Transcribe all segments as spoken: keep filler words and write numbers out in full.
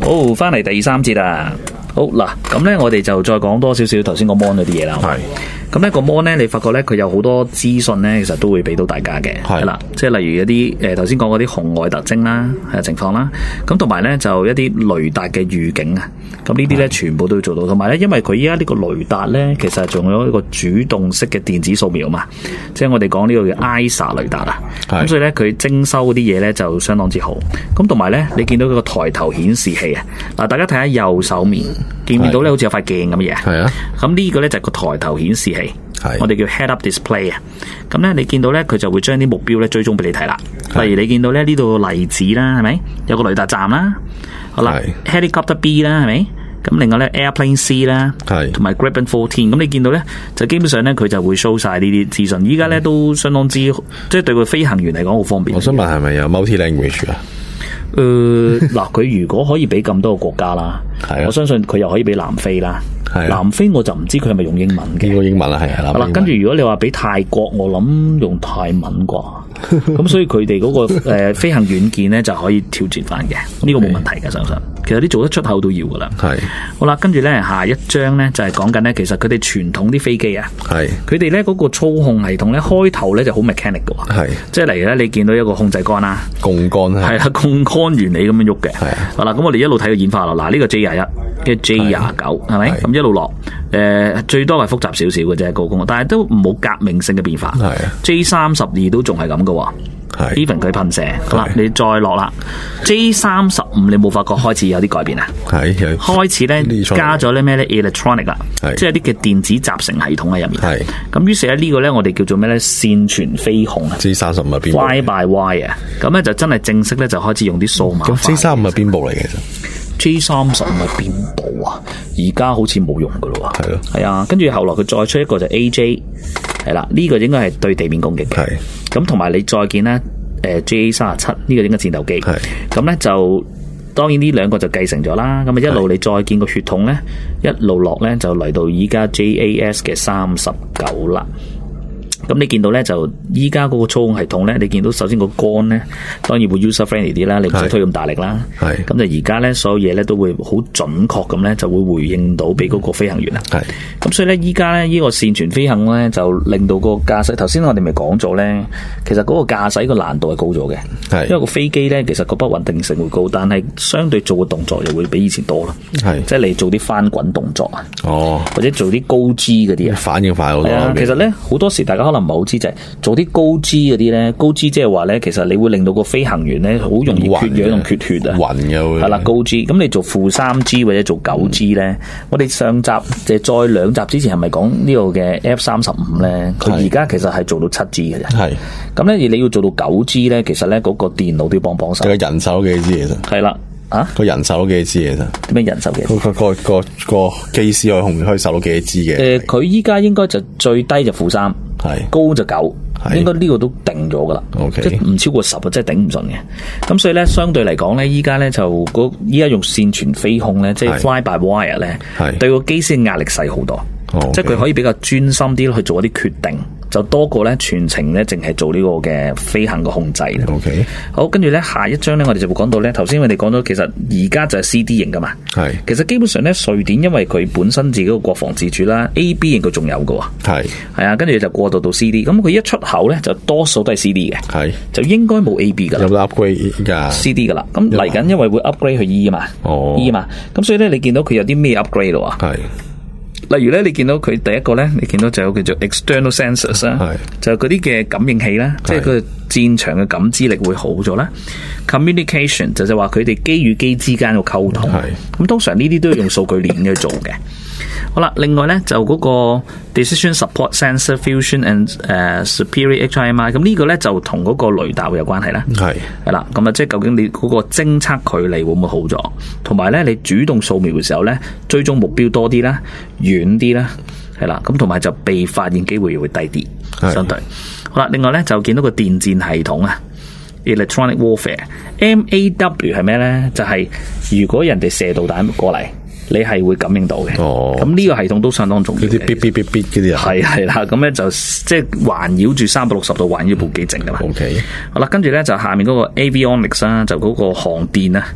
好，翻嚟第三節啦。好嗱，咁咧我哋就再講多少少頭先個 mon 嗰啲嘢啦。係。咁呢個 mon 咧，你發覺咧佢有好多資訊咧，其實都會俾到大家嘅。係啦，即係例如一啲誒頭先講嗰啲紅外特徵啦，係情況啦。咁同埋咧就一啲雷達嘅預警啊。咁呢啲咧全部都要做到。同埋咧，因為佢依家呢個雷達咧，其實仲有一個主動式嘅電子掃描嘛。即係我哋講呢個叫 I S A 雷達啊。咁所以咧佢徵收嗰啲嘢咧就相當之好。咁同埋咧，你見到佢個抬頭顯示器啊。嗱，大家睇下右手面。見唔見到咧？好似有塊鏡咁嘅嘢。係啊。咁呢個咧就係個抬頭顯示器。係。我哋叫 Head Up Display 啊。咁咧，你見到咧，佢就會將啲目標咧追蹤俾你睇啦。例如你見到咧呢度例子啦，係咪？有個雷達站啦。好啦。Helicopter B 啦，係咪？咁另外咧 Airplane C 啦。係。同埋 Gripen fourteen。咁你見到咧，就基本上咧佢就會 show 晒呢啲資訊。依家咧都相當之，即係對個飛行員嚟講好方便。 我想問係咪有 multi language 啊？ 誒、呃，嗱，佢如果可以俾咁多個國家啦，我相信佢又可以俾南非啦。南非我就唔知佢係咪用英文嘅。用英文啦，係啊。 好啦，跟住如果你話俾泰國，我諗用泰文啩。咁所以佢哋嗰個誒、呃、飛行軟件咧就可以挑戰翻嘅，呢、這個冇問題嘅，相信。其實啲做得出口都要噶啦。係。好啦，跟住咧下一張咧就係講緊咧，其實佢哋傳統啲飛機啊，係佢哋咧嗰個操控系統咧開頭咧就好 mechanic 嘅喎。係。即係例如咧，你見到一個控制桿啦，槓桿係。係啊，槓桿原理咁樣喐嘅。係啊。好啦，咁我哋一路睇個演化咯。嗱，呢個 J 廿一嘅 J 廿九係咪？咁一路落，誒、呃、最多係複雜少少嘅啫高空，但係都冇革命性嘅變化。係。J 三十二都仲係咁嘅喎。even 佢噴射，好啦，你再落啦 ，J 三十五你冇發覺開始有啲改變啊？係，開始咧加咗咧咩咧 electronic 啦，即係啲嘅電子集成系統喺入面。係，咁於是咧呢個咧我哋叫做咩咧線傳飛控啊 ？J 三十五係邊部 ？Fly by wire 啊，咁咧就真係正式咧就開始用啲數碼。咁 J 三十五係邊部嚟嘅？其實 J 三十五係邊部啊？而家好似冇用噶咯喎。係咯，係啊，跟住後來佢再出一個就 A J。係啦，呢、這個應該係對地面攻擊嘅。係咁，同埋你再見咧，誒 J 三十七呢個應該戰鬥機。係咁咧，就當然呢兩個就繼承咗啦。咁啊一路你再見個血統咧，一路落咧就嚟到依家 J A S 嘅三十九啦。咁你見到咧就依家嗰個操控系統咧，你見到首先個桿咧，當然會 user friendly 啲啦，你唔使推咁大力啦。係咁就而家咧所有嘢咧都會好準確咁咧，就會回應到俾嗰個飛行員啦。係咁所以咧依家咧呢個線傳飛行咧就令到個駕駛，頭先我哋咪講咗咧，其實嗰個駕駛個難度係高咗嘅。係因為個飛機咧其實個不穩定性會高，但係相對做嘅動作又會比以前多啦。係即係你做啲翻滾動作啊，哦，或者做啲高 G 嗰啲啊，反應快好多。係啊，其實咧好多時大家可能唔係好知就係做啲高 G 嗰啲咧，高 G 即係話咧，其實你會令到個飛行員咧好容易缺氧同缺血啊，暈嘅會係啦高 G。咁你做負三 G 或者做九 G 咧、嗯，我哋上集即係再兩集之前係咪講呢個嘅 F 三十五咧？佢而家其實係做到七 G 嘅啫。係咁咧，而你要做到九 G 咧，其實咧嗰個電腦都要幫幫手。個人手幾支其實係啦。啊！個人手都幾支嘅啫？點樣人手幾？個個個個機師可以控可以受到幾支嘅？誒、呃，佢依家應該就最低就負三，係高就九，應該呢個都定咗噶啦。OK，即係唔超過十啊，即係頂唔順嘅。咁所以咧，相對嚟講咧，依家咧就依家用線傳飛控咧，即係 fly by wire 咧，對個機師壓力細好多。Okay. 即係佢可以比較專心啲去做一啲決定，就多過咧全程咧淨係做呢個嘅飛行嘅控制。OK，好，跟住咧下一章咧，我哋就會講到咧，頭先我哋講咗，其實而家就係 C D 型噶嘛。係，其實基本上咧，瑞典因為佢本身自己個國防自主啦 ，A B 型佢仲有噶。係，係啊，跟住就過渡到 C D， 咁佢一出口咧就多數都係 C D 嘅。係，就應該冇 A B 噶啦。有 upgrade 噶 C D 噶啦，咁嚟緊因為會 upgrade 去 E 啊嘛。哦 ，E 啊嘛，咁所以咧你見到佢有啲咩 upgrade 咯？係。例如咧，你見到佢第一個咧，你見到就有叫做 external sensors 啦，就係嗰啲嘅感應器啦，即係佢戰場嘅感知力會好咗啦。Communication 就就話佢哋機與機之間嘅溝通，咁通常呢啲都要用數據鏈去做嘅。好啦，另外咧就嗰個 decision support sensor fusion and 誒、uh, superior H I M I， 咁呢個咧就同嗰個雷達會有關係啦。係係啦，咁啊即係究竟你嗰個偵測距離會唔會好咗？同埋咧你主動掃描嘅時候咧，追蹤目標多啲啦，遠啲啦，係啦，咁同埋就被發現機會又會低啲，相對。好啦，另外咧就見到個電戰系統啊 ，electronic warfare，M A W 係咩咧？就係、是、如果人哋射導彈過嚟。你係會感應到嘅，咁、哦、呢個系統都相當重要嘅。啲嗶嗶嗶嗶嗰啲啊，係係啦，咁咧就即係環繞住三百六十度環繞部機整噶嘛。OK， 好啦，跟住咧就下面嗰個 avionics 啦，就嗰個航電啊，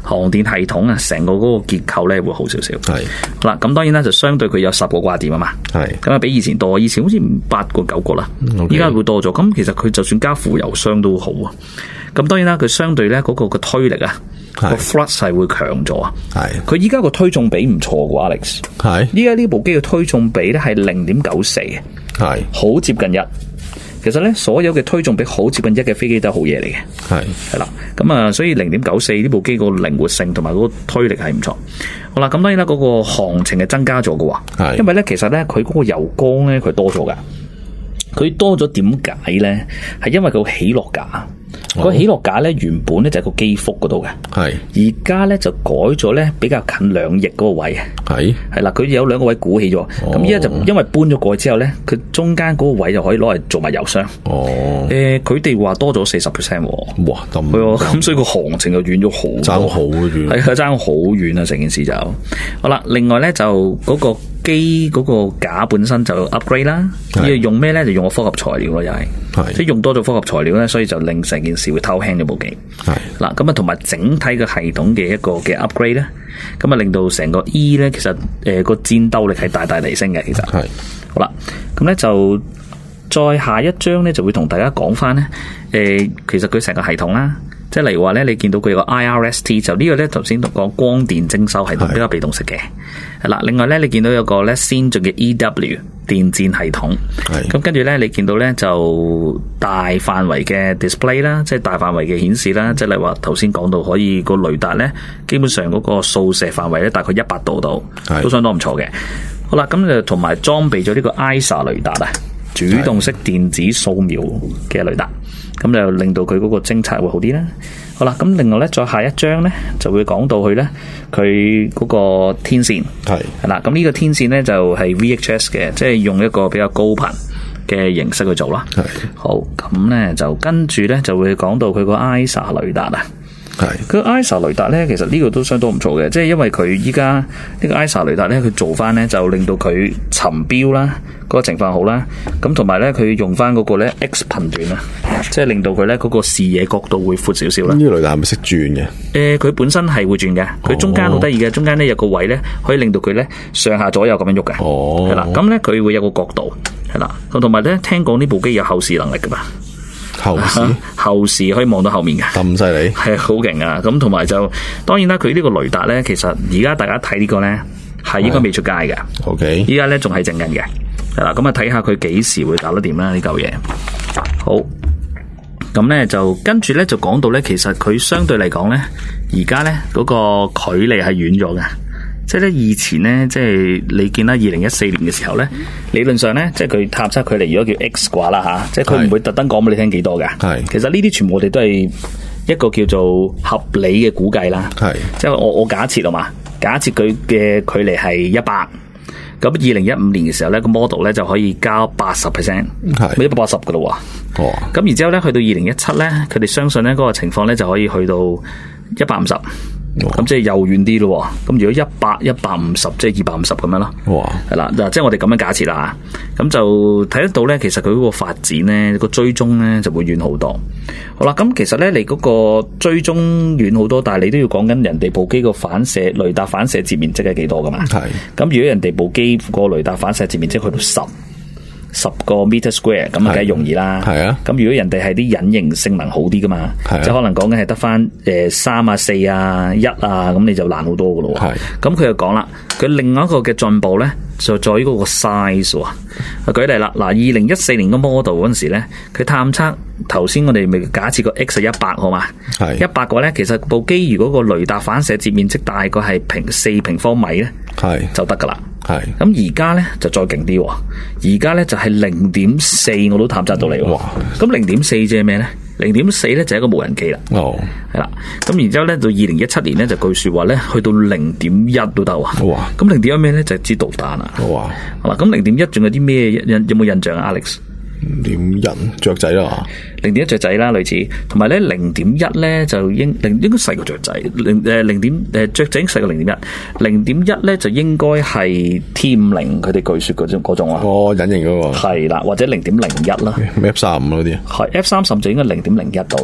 航電系統啊，成個嗰個結構咧會好少少。 係好啦，咁當然啦，就相對佢有十個掛點啊嘛。係咁啊，比以前多，以前好似八個九個啦，依家會多咗。咁其實佢就算加負油箱都好啊。咁當然啦，佢相對咧嗰個個推力啊，個 thrust 係會強咗啊。係佢依家個推重比唔錯嘅 Alex。係依家呢部機嘅推重比咧係零點九四嘅，係好接近一。其實咧，所有嘅推重比好接近一嘅飛機都係好嘢嚟嘅。係係啦，咁啊，所以零點九四呢部機個靈活性同埋嗰個推力係唔錯。好啦，咁當然啦，嗰個航程係增加咗嘅。係因為咧，其實咧，佢嗰個油缸咧，佢多咗噶。佢多咗點解咧？係因為佢起落架。個起落架咧，原本咧就係個機腹嗰度嘅，係而家咧就改咗咧比較近兩翼嗰個位，係係啦，佢有兩個位鼓起咗，咁依家就因為搬咗過去之後咧，佢中間嗰個位就可以攞嚟做埋油箱。哦，誒，佢哋話多咗四十 percent，哇，咁咁所以個航程就遠咗好，爭好遠，係啊，爭好遠啊，成件事就好啦。另外咧就嗰個機嗰個架本身就 upgrade 啦，要用咩咧？就用個複合材料咯，又係，即係用多咗複合材料咧，所以就令成件事會偷輕咗部機。係嗱，咁啊同埋整體嘅系統嘅一個嘅 upgrade 咧，咁啊令到成個 E 咧，其實誒個戰鬥力係大大提升嘅。其實係好啦，咁咧就再下一章咧就會同大家講翻咧，誒其實佢成個系統啦。即係例如話咧，你見到佢有個 I R S T， 就呢個咧頭先講光電徵收系統比較被動式嘅，係啦。另外咧，你見到有個咧先進嘅 E W 電戰系統，咁跟住咧，你見到咧就大範圍嘅 display 啦，即係大範圍嘅顯示啦，即係例如話頭先講到可以個雷達咧，基本上嗰個掃射範圍咧大概一百度度，都相當唔錯嘅。好啦，咁就同埋裝備咗呢個 I S A 雷達啊，主動式電子掃描嘅雷達。咁就令到佢嗰個偵察會好啲啦。好啦，咁另外咧，再下一章咧就會講到佢咧，佢嗰個天線係係啦。咁呢個天線咧就係 V H S 嘅，即係用一個比較高頻嘅形式去做啦。係好，咁咧就跟住咧就會講到佢個 I S A 雷達啊。係佢 I S A 雷達咧，其實呢個都相當唔錯嘅，即係因為佢依家呢個 I S A 雷達咧，佢做翻咧就令到佢尋標啦，嗰個情況好啦。咁同埋咧，佢用翻嗰個咧 X 頻段啊，即係令到佢咧嗰個視野角度會闊少少啦。呢個雷達係咪識轉嘅？誒、呃，佢本身係會轉嘅，佢中間好得意嘅，中間咧有個位咧可以令到佢咧上下左右咁樣喐嘅。哦，係啦，咁咧佢會有個角度，係啦，同埋咧聽講呢部機有後視能力噶嘛。後視後視可以望到後面嘅，咁犀利，係好勁啊！咁同埋就當然啦，佢呢個雷達咧，其實而家大家睇呢個咧係應該未出街嘅。OK，依家咧仲係整緊嘅，係啦。咁啊睇下佢幾時會搞得掂啦呢嚿嘢。好，咁咧就跟住咧就講到咧，其實佢相對嚟講咧，而家咧嗰個距離係遠咗嘅。即係咧，以前咧，即係你見啦，二零一四年嘅時候咧，理論上咧，即係佢探測距離如果叫 X 嘅話啦吓，即係佢唔會特登講俾你聽幾多嘅。係，其實呢啲全部我哋都係一個叫做合理嘅估計啦。係，即係我我假設啊嘛，假設佢嘅距離係一百，咁二零一五年嘅時候咧，個 model 咧就可以交八十 percent， 係一百八十噶咯。哦，咁然之後咧，去到二零一七咧，佢哋相信咧嗰個情況咧就可以去到一百五十。咁即係又遠啲咯，咁如果一百一百五十，即係二百五十咁樣咯。哇，係啦，嗱，即係我哋咁樣假設啦，咁就睇得到咧，其實佢嗰個發展咧，個追蹤咧就會遠好多。好啦，咁其實咧，你嗰個追蹤遠好多，但係你都要講緊人哋部機個反射雷達反射截面積係幾多噶嘛？係。咁如果人哋部機個雷達反射截面積去到十。十個 meter square 咁啊，梗係容易啦。係啊，咁如果人哋係啲隱形性能好啲噶嘛，即係可能講緊係得翻誒三啊四啊一啊，咁你就難好多噶咯。係，咁佢就講啦，佢另外一個嘅進步咧，就在於嗰個 size 喎。啊，舉例啦，嗱，二零一四年個 model 嗰陣時咧，佢探測頭先我哋咪假設個 X 係一百好嘛，係一百個咧，其實部機如果個雷達反射截面積大概係平四平方米咧，係就得噶啦。係，咁而家咧就再勁啲，而家咧就係零點四，我都探測到你。哇！咁零點四即係咩咧？零點四咧就係一個無人機啦。哦，係啦。咁然之後咧到二零一七年咧就據說話咧去到零點一都得。哇！咁零點一咩咧？就係支導彈啊。哇！好啦，咁零點一仲有啲咩印有冇印象啊 ，Alex？零點一雀仔啦，零點一雀仔啦，類似，同埋咧零點一咧就應零應該細過雀仔，零誒零點誒雀仔細過零點一，零點一咧就應該係 T 五零佢哋據說嗰種嗰種啊，哦隱形嗰個係啦，或者零點零一啦 ，F 三十五嗰啲，係 F 三十就應該零點零一度啦。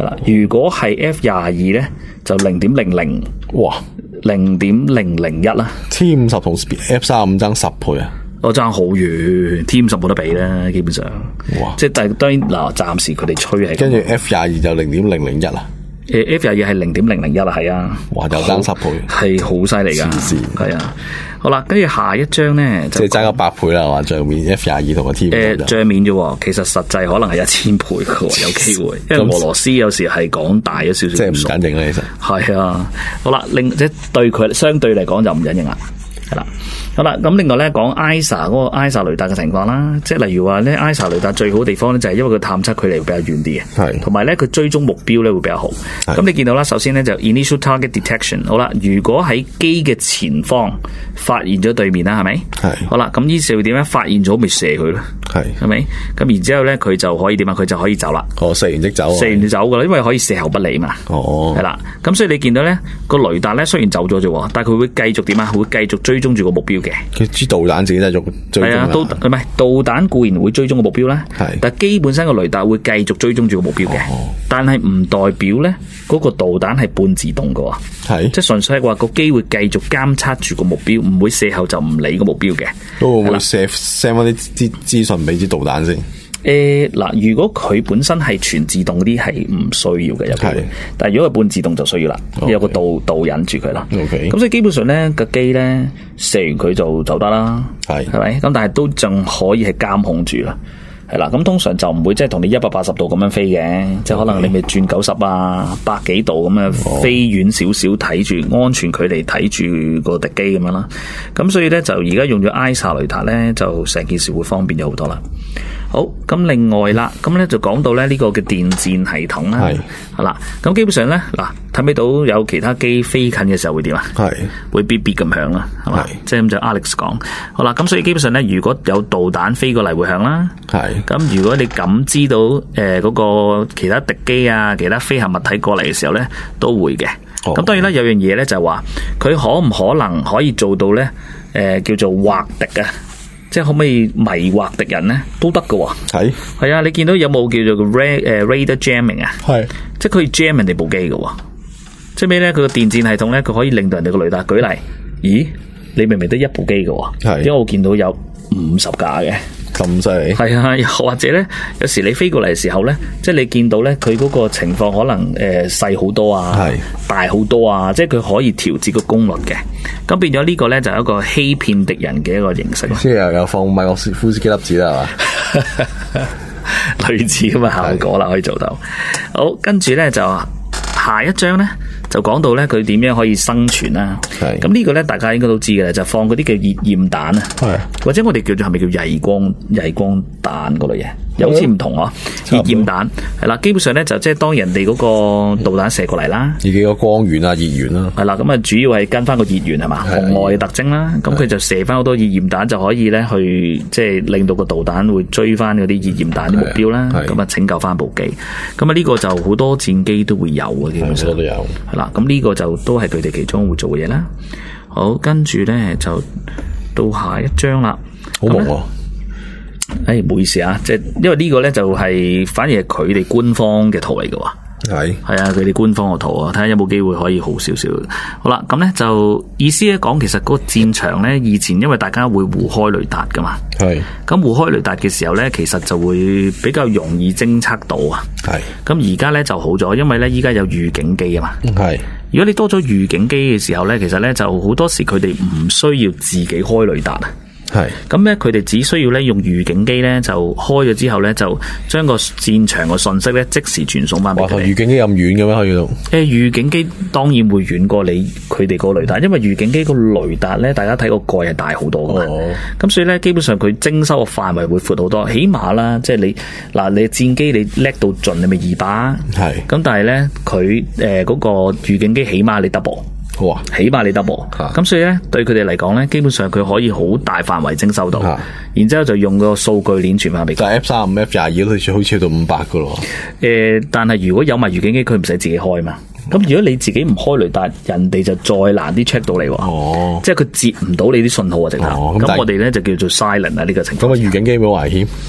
係啦。如果係 F 廿二咧，就零點零零， 哇， 零點零零一啦。 T 五十同 F 三十五爭十倍啊！ 我爭好遠 ，T 五十冇得比啦，基本上。哇！即係但係當然嗱，暫時佢哋吹係。 跟住 F 廿二就零點零零一啦。 誒 F 廿二係零點零零一啊，係啊。 哇！又爭十倍， 係好犀利噶。係啊。好啦，跟住下一張咧， 即係爭咗百倍啦，話帳面 F 廿二同個 T 五十。 誒帳面啫，其實實際可能係一千倍嘅，有機會。因為俄羅斯有時係講大咗少少。 即係唔緊認啦，其實。 係啊。好啦，另即係對佢相對嚟講就唔緊認啦。係啦，好啦，咁另外咧講 I S A 嗰個 I S A 雷達嘅情況啦，即係例如話咧 I S A 雷達最好嘅地方咧就係因為佢探測距離會比較遠啲嘅，係，同埋咧佢追蹤目標咧會比較好。咁你見到啦，首先咧就 initial target detection， 好啦，如果喺機嘅前方發現咗對面啦，係咪？係。好啦，咁於是會點咧？發現咗咪射佢咯，係，係咪？咁然之後咧佢就可以點啊？佢就可以走啦。哦，射完即走。射完就走噶啦，因為可以射後不理嘛。哦。係啦，咁所以你見到咧個雷達咧雖然走咗啫，但係佢會繼續點啊？會繼續追蹤住個目標嘅。佢支導彈自己都係做追蹤。係啊，導唔係導彈固然會追蹤個目標啦，係，但係基本身個雷達會繼續追蹤住個目標嘅。哦。但係唔代表咧嗰個導彈係半自動嘅，係，即係純粹係話個機會繼續監測住個目標，唔會射後就唔理個目標嘅。都會唔會 send send 翻啲資資訊俾支導彈先？誒，嗱，如果佢本身係全自動嗰啲係唔需要嘅，有機會。但係如果係半自動就需要啦， okay. 有個導導引住佢啦。OK，咁所以基本上咧個機咧射完佢就走得啦，係，係咪？咁但係都仲可以係監控住啦，係啦。咁通常就唔會即係同你一百八十度咁樣飛嘅，okay. 即係可能你咪轉九十啊、百幾度咁樣飛遠少少，睇住安全距離睇住個敵機咁樣啦。咁所以咧就而家用咗 I S A 雷達咧，就成件事會方便咗好多啦。好，咁另外啦，咁咧就講到咧呢個嘅電戰系統啦，係，係啦，咁基本上咧嗱，睇唔睇到有其他機飛近嘅時候會點啊？係，會嗶嗶咁響啦，係嘛？即係咁就 Alex 講，好啦，咁所以基本上咧，如果有導彈飛過嚟會響啦，係，咁如果你感知到誒嗰、呃那個其他敵機啊、其他飛行物體過嚟嘅時候咧，都會嘅。咁、哦、當然啦，有樣嘢咧就係話，佢可唔可能可以做到咧？誒、呃，叫做惑敵啊！即係可唔可以迷惑敵人咧？都得㗎喎。係係啊！你見到有冇叫做個 radar radar jamming 啊？係，即係佢可以 jam 人哋部機㗎喎。即係咩咧？佢個電戰系統咧，佢可以令到人哋個雷達舉例。咦？你明明得一部機㗎喎，點解我見到有五十架嘅？咁犀利？係啊，又或者咧，有時你飛過嚟嘅時候咧，即係你見到咧，佢嗰個情況可能誒細好多啊，係大好多啊，即係佢可以調節個功率嘅。咁變咗呢個咧就係一個欺騙敵人嘅一個形式。即係又有放米洛夫斯基粒子啦，係嘛？類似咁嘅效果啦，可以做到。好，跟住咧就下一章咧。就講到咧，佢點樣可以生存啦？係咁呢個咧，大家應該都知嘅，就放嗰啲叫熱焰彈啊，係或者我哋叫做係咪叫曳光曳光彈嗰類嘢？有好似唔同啊，熱焰彈係啦，基本上咧就即係當人哋嗰個導彈射過嚟啦，自己個光源啊、熱源啦，係啦，咁啊主要係跟翻個熱源係嘛，紅外嘅特徵啦，咁佢就射翻好多熱焰彈，就可以咧去即係令到個導彈會追翻嗰啲熱焰彈啲目標啦，咁啊拯救翻部機。咁啊呢個就好多戰機都會有嘅，基本上都有係啦。咁呢個就都係佢哋其中會做嘅嘢啦。好，跟住咧就到下一章啦。好忙喎。誒，唔好意思啊，即係因為呢個咧就係反而係佢哋官方嘅圖嚟嘅喎。係係啊，佢哋官方嘅圖啊，睇下有冇機會可以好少少。好啦，咁咧就意思咧講，其實嗰個戰場咧以前因為大家會互開雷達噶嘛。係。咁互開雷達嘅時候咧，其實就會比較容易偵測到啊。係。咁而家咧就好咗，因為咧依家有預警機啊嘛。係。如果你多咗預警機嘅時候咧，其實咧就好多時佢哋唔需要自己開雷達啊。係，咁咧佢哋只需要咧用預警機咧就開咗之後咧就將個戰場嘅信息咧即時傳送翻俾佢哋。哇！預警機咁遠嘅咩可以用？誒，預警機當然會遠過你佢哋個雷達，因為預警機個雷達咧，大家睇個蓋係大好多噶嘛。咁、哦、所以咧，基本上佢徵收嘅範圍會闊好多。起碼啦，即係你嗱，你戰機你叻到盡，你咪二把。係。咁但係咧，佢誒嗰個預警機起碼你 double。好啊，起碼你 double，咁所以咧對佢哋嚟講咧，基本上佢可以好大範圍徵收到，啊、然之後就用個數據鏈傳翻俾佢。但係 F 三十五、F 廿二好似好似到五百噶咯。誒、呃，但係如果有埋預警機，佢唔使自己開嘛。咁如果你自己唔開雷達，人哋就再難啲 check 到你。哦，即係佢接唔到你啲信號啊，直頭。咁、哦、我哋咧就叫做 silent 啊，呢個情況。咁啊，預警機冇危險。誒、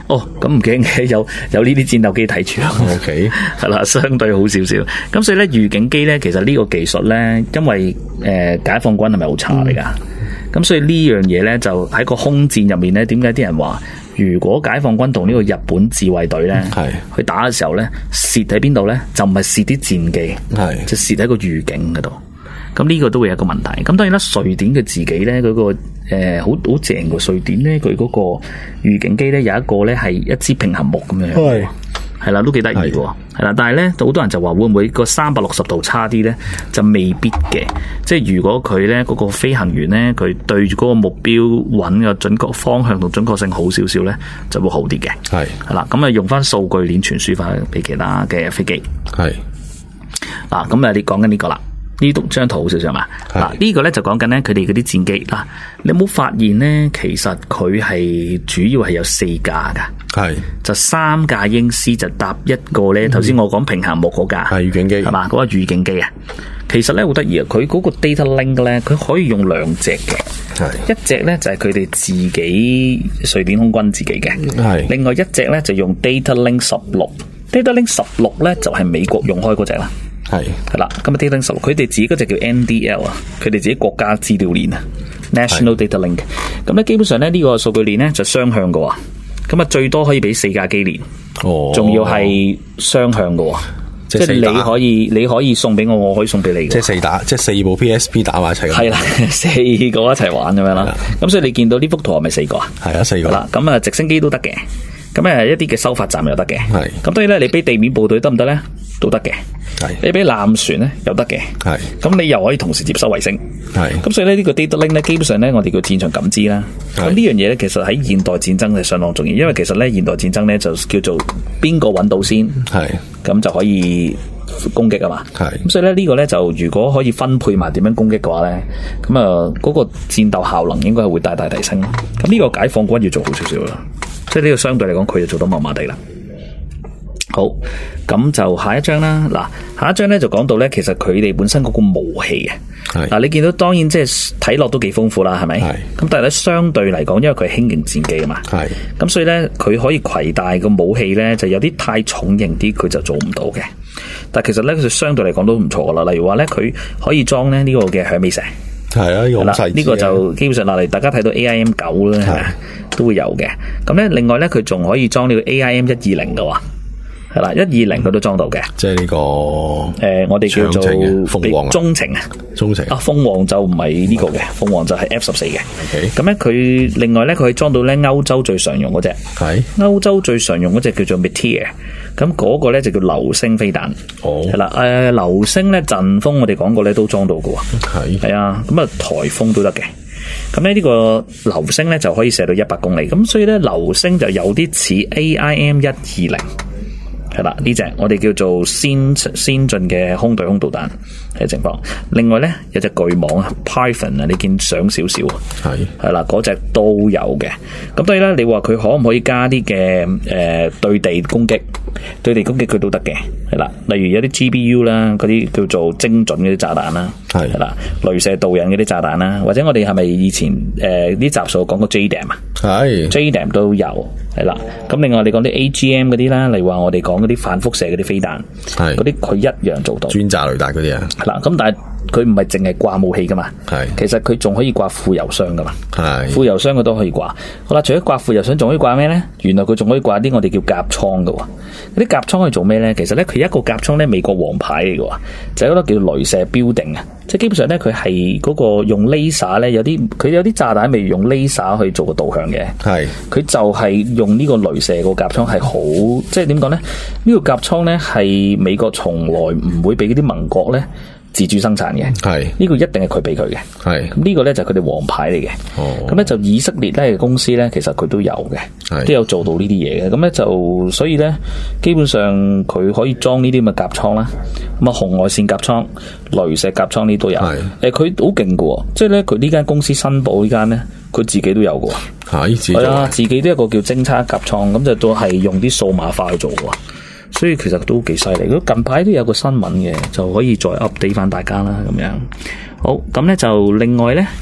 哦，咁唔驚嘅，有有呢啲戰鬥機睇住。 O K， 係啦，相對好少少。咁所以咧，預警機咧，其實呢個技術咧，因為誒、呃、解放軍係咪好差嚟㗎？咁、嗯、所以呢樣嘢咧，就喺個空戰入面咧，點解啲人話，如果解放軍同呢個日本自衛隊咧，係去打嘅時候咧，蝕喺邊度咧？就唔係蝕啲戰機，係就蝕喺個預警嗰度。咁呢個都會有一個問題。咁當然啦，瑞典嘅自己咧，嗰、嗰個誒好好正嘅瑞典咧，佢嗰個預警機咧有一個咧係一支平衡木咁樣，係係啦，都幾得意喎。係啦，但係咧好多人就話會唔會個三百六十度差啲咧？就未必嘅。即係如果佢咧嗰個飛行員咧，佢對住嗰個目標揾個準確方向同準確性好少少咧，就會好啲嘅。係係啦，咁啊用翻數據鏈傳輸翻俾其他嘅飛機。係嗱，咁啊你講緊呢個啦。呢度張圖好少少嘛？嗱，呢個咧就講緊咧佢哋嗰啲戰機嗱，你有冇發現咧？其實佢係主要係有四架噶，係就三架英獅就搭一個咧。頭先我講平衡木嗰架係預警機，係嘛？嗰個預警機啊，其實咧好得意啊！佢嗰個 data link 咧，佢可以用兩隻嘅，係一隻咧就係佢哋自己瑞典空軍自己嘅，係另外一隻咧就用 data link 十六，data link 十六咧就係美國用開嗰隻啦。係係啦，咁啊 Data Link 十六，佢哋自己嗰隻叫 N D L 啊，佢哋自己國家資料鏈啊 ，National Data Link。咁咧基本上咧呢個數據鏈咧就雙向嘅，咁啊最多可以俾四架機連，哦，仲要係雙向嘅，即係你可以你可以送俾我，我可以送俾你嘅，即係四打，即係四部 P S P 打埋一齊。係啦，四個一齊玩咁樣啦。咁所以你見到呢幅圖係咪四個啊？係啊，四個。啦，咁啊直升機都得嘅，咁啊一啲嘅收發站又得嘅。係。咁當然咧，你俾地面部隊得唔得咧？都得嘅，係你俾艦船咧又得嘅，係咁你又可以同時接收衛星，係咁所以咧呢個 data link 咧基本上咧我哋叫戰場感知啦。咁呢樣嘢咧其實喺現代戰爭係相當重要，因為其實咧現代戰爭咧就叫做邊個揾到先，係咁就可以攻擊啊嘛，係咁所以咧呢個咧就如果可以分配埋點樣攻擊嘅話咧，咁啊嗰個戰鬥效能應該係會大大提升。咁呢個解放軍要做好少少啦，即係呢個相對嚟講佢就做得麻麻地啦。好，咁就下一章啦。嗱，下一章咧就講到咧，其實佢哋本身嗰個武器嘅，嗱，你見到當然即係睇落都幾豐富啦，係咪？係。咁但係咧相對嚟講，因為佢係輕型戰機啊嘛，係。咁所以咧，佢可以攜帶個武器咧，就有啲太重型啲，佢就做唔到嘅。但係其實咧，佢相對嚟講都唔錯噶啦。例如話咧，佢可以裝咧呢個嘅響尾蛇，係啊，用細呢個就基本上嗱，嚟大家睇到 A I M 九咧，係咪都會有嘅。咁咧，另外咧，佢仲可以裝呢個 A I M 一二零嘅話。係啦，一二零佢都裝到嘅，即係呢、這個誒、呃，我哋叫做鳳凰中程啊，中程啊，鳳凰就唔係呢個嘅，鳳凰就係 F 十四嘅。咁咧，佢另外咧，佢可以裝到咧歐洲最常用嗰隻，係歐洲最常用嗰隻叫做 Meteor，咁嗰個咧就叫流星飛彈。哦，係啦，誒、呃，流星咧陣風我哋講過咧都裝到嘅，係係啊，咁啊颱風都得嘅。咁咧呢個流星咧就可以射到一百公里，咁所以咧流星就有啲似 A I M 一二零。係啦，呢隻我哋叫做先先進嘅空對空導彈嘅情況。另外咧有隻巨網啊 Python 啊，你見上少少係係啦，嗰隻都有嘅。咁當然啦，你話佢可唔可以加啲嘅誒對地攻擊？對地攻擊佢都得嘅。係啦，例如有啲 G B U 啦，嗰啲叫做精準嗰啲炸彈啦，係係啦，雷射導引嗰啲炸彈啦，或者我哋係咪以前誒啲集數講過 J DAM 啊？係 J DAM 都有。係啦，咁另外我哋講啲 A G M 嗰啲啦，例如話我哋講嗰啲反輻射嗰啲飛彈，係嗰啲佢一樣做到。專炸雷達嗰啲啊，係啦，咁但係佢唔係淨係掛武器噶嘛，係，其實佢仲可以掛副油箱噶嘛，係，副油箱佢都可以掛。好啦，除咗掛副油箱，仲可以掛咩咧？原來佢仲可以掛啲我哋叫夾倉噶喎。嗰啲夾倉可以做咩咧？其實咧，佢一個夾倉咧，美國王牌嚟嘅喎，就係嗰個叫雷射標定啊。即係基本上咧，佢係嗰個用 laser 咧，有啲佢有啲炸彈未用 laser 去做個導向嘅，係，佢就係用呢個雷射個夾倉係好，即係點講咧？呢個夾倉咧係美國從來唔會俾嗰啲盟國咧自主生產嘅，係，呢個一定係佢俾佢嘅，係。咁呢個咧就係佢哋王牌嚟嘅，哦。咁咧就以色列咧嘅公司咧，其實佢都有嘅，都有做到呢啲嘢嘅。咁咧就所以咧，基本上佢可以裝呢啲咁嘅夾倉啦。咁啊，紅外線夾倉、雷射夾倉呢都有。誒，佢好勁嘅，即係咧佢呢間公司新寶呢間咧，佢自己都有嘅。係，係啊，自己都有個叫偵察夾倉，咁就都係用啲數碼化去做嘅。所以其實都幾犀利。如果近排都有個新聞嘅，就可以再 update 翻大家啦。咁樣好，咁咧就另外咧，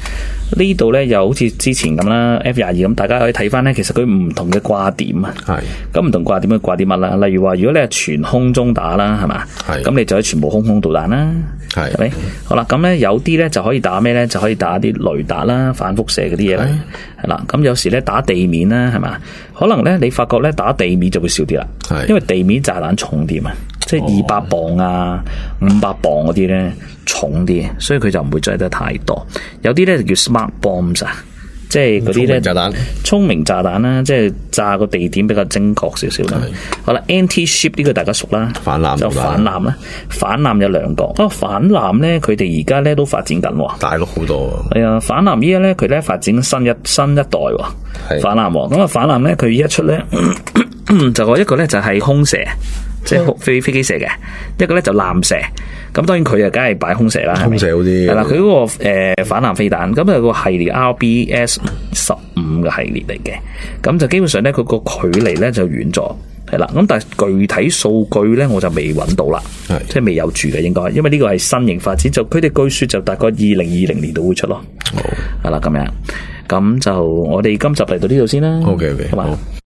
呢度咧又好似之前咁啦 ，F 廿二咁，大家可以睇翻咧，其實佢唔同嘅掛點啊。係。咁唔同掛點嘅掛啲乜啦？例如話，如果你係全空中打啦，係嘛？係。咁你就可以全部空空導彈啦。係。係咪？好啦，咁咧有啲咧就可以打咩咧？就可以打啲雷達啦、反輻射嗰啲嘢啦。係啦。咁有時咧打地面啦，係嘛？可能咧你發覺咧打地面就會少啲啦。係。因為地面炸彈重啲啊。即係二百磅啊、五百磅嗰啲咧重啲，所以佢就唔會製得太多。有啲咧就叫 smart bombs 啊，即係嗰啲咧炸彈，聰明炸彈啦，即係炸個地點比較精確少少啦。好啦 ，anti-ship 呢個大家熟啦，反艦就反艦啦。反艦有兩個，啊反艦咧佢哋而家咧都發展緊喎，大陸好多。係啊，反艦依家咧佢咧發展新一新一代喎，反艦喎。咁啊反艦咧佢一出咧就個一個咧就係空射。即係飛飛機射嘅，一個咧就艦射，咁當然佢啊梗係擺空射啦，空射好啲係啦。佢嗰、那個誒、呃、反艦飛彈，咁有個系列 R B S 十五嘅系列嚟嘅，咁就基本上咧佢個距離咧就遠咗，係啦。咁但係具體數據咧我就未揾到啦，即係未有住嘅應該，因為呢個係新型發展，就佢哋據說就大概二零二零年度會出咯。好係啦，咁樣咁就我哋今集嚟到呢度先啦。OK OK，好嘛。